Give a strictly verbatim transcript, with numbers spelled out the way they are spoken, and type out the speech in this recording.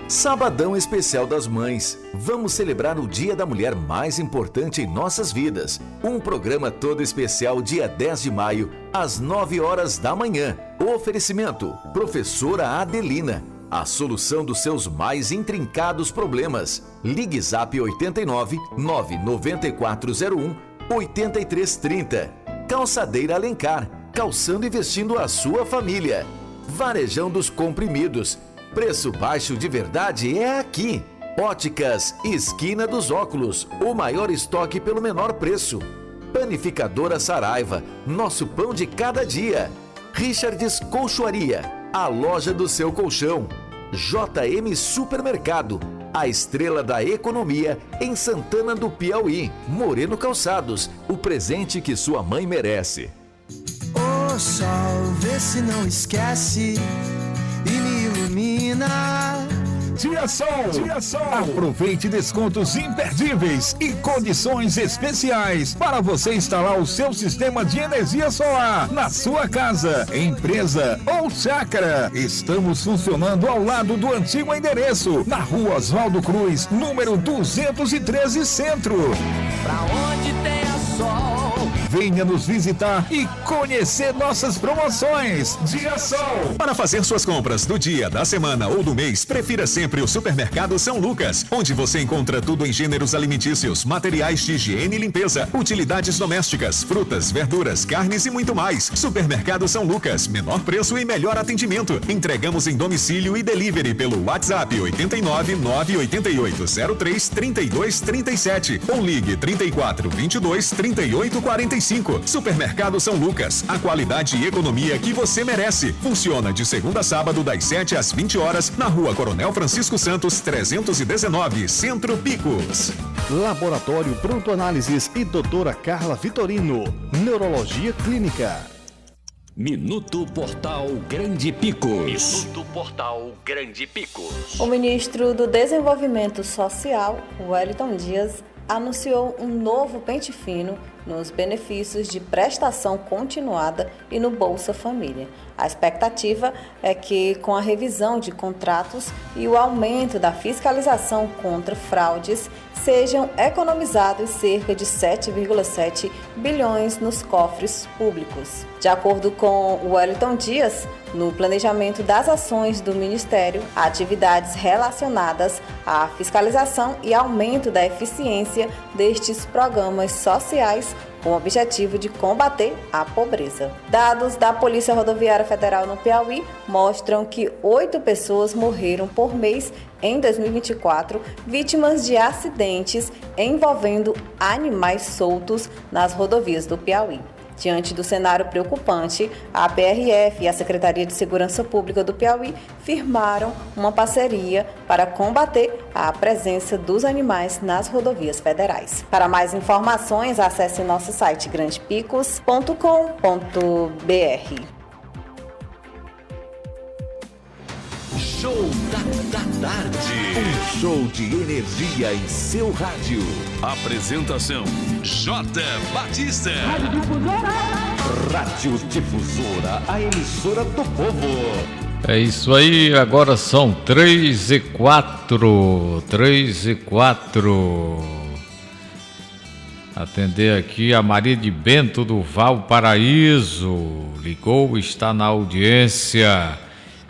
Sabadão Especial das Mães. Vamos celebrar o dia da mulher mais importante em nossas vidas. Um programa todo especial dia dez de maio, às nove horas da manhã. Oferecimento: Professora Adelina. A solução dos seus mais intrincados problemas. Ligue Zap oito nove, nove nove quatro zero um, oito três três zero. Calçadeira Alencar. Calçando e vestindo a sua família. Varejão dos Comprimidos. Preço baixo de verdade é aqui. Óticas Esquina dos Óculos. O maior estoque pelo menor preço. Panificadora Saraiva. Nosso pão de cada dia. Richards Colchoaria. A loja do seu colchão. J M Supermercado. A estrela da economia em Santana do Piauí. Moreno Calçados. O presente que sua mãe merece. O sol, vê se não esquece e me ilumina. Dia Sol, Dia Sol. Aproveite descontos imperdíveis e condições especiais para você instalar o seu sistema de energia solar na sua casa, empresa ou chácara. Estamos funcionando ao lado do antigo endereço, na Rua Oswaldo Cruz, número duzentos e treze, Centro. Pra onde tem a sol. Venha nos visitar e conhecer nossas promoções. Dia Sol. Para fazer suas compras do dia, da semana ou do mês, prefira sempre o Supermercado São Lucas, onde você encontra tudo em gêneros alimentícios, materiais de higiene e limpeza, utilidades domésticas, frutas, verduras, carnes e muito mais. Supermercado São Lucas, menor preço e melhor atendimento. Entregamos em domicílio e delivery pelo WhatsApp oito nove, nove oito oito, zero três, trinta e dois, trinta e sete ou ligue trinta e quatro, vinte e dois, trinta e oito, quarenta e cinco. Supermercado São Lucas, a qualidade e economia que você merece. Funciona de segunda a sábado das sete às vinte horas na Rua Coronel Francisco Santos, trezentos e dezenove, Centro Picos. Laboratório Pronto Análises e doutora Carla Vitorino, Neurologia Clínica. Minuto Portal Grande Picos. Minuto Portal Grande Picos. O ministro do Desenvolvimento Social, Wellington Dias, anunciou um novo pente fino nos benefícios de prestação continuada e no Bolsa Família. A expectativa é que, com a revisão de contratos e o aumento da fiscalização contra fraudes, sejam economizados cerca de sete vírgula sete bilhões nos cofres públicos. De acordo com Wellington Dias, no planejamento das ações do Ministério, atividades relacionadas à fiscalização e aumento da eficiência destes programas sociais com o objetivo de combater a pobreza. Dados da Polícia Rodoviária Federal no Piauí mostram que oito pessoas morreram por mês em dois mil e vinte e quatro, vítimas de acidentes envolvendo animais soltos nas rodovias do Piauí. Diante do cenário preocupante, a P R F e a Secretaria de Segurança Pública do Piauí firmaram uma parceria para combater a presença dos animais nas rodovias federais. Para mais informações, acesse nosso site grande picos ponto com ponto b r. Show da, da tarde. Um show de energia em seu rádio. Apresentação: J. Batista. Rádio Difusora, a emissora do povo. É isso aí, agora são três e quatro. três e quatro. Atender aqui a Maria de Bento do Valparaíso. Ligou, está na audiência.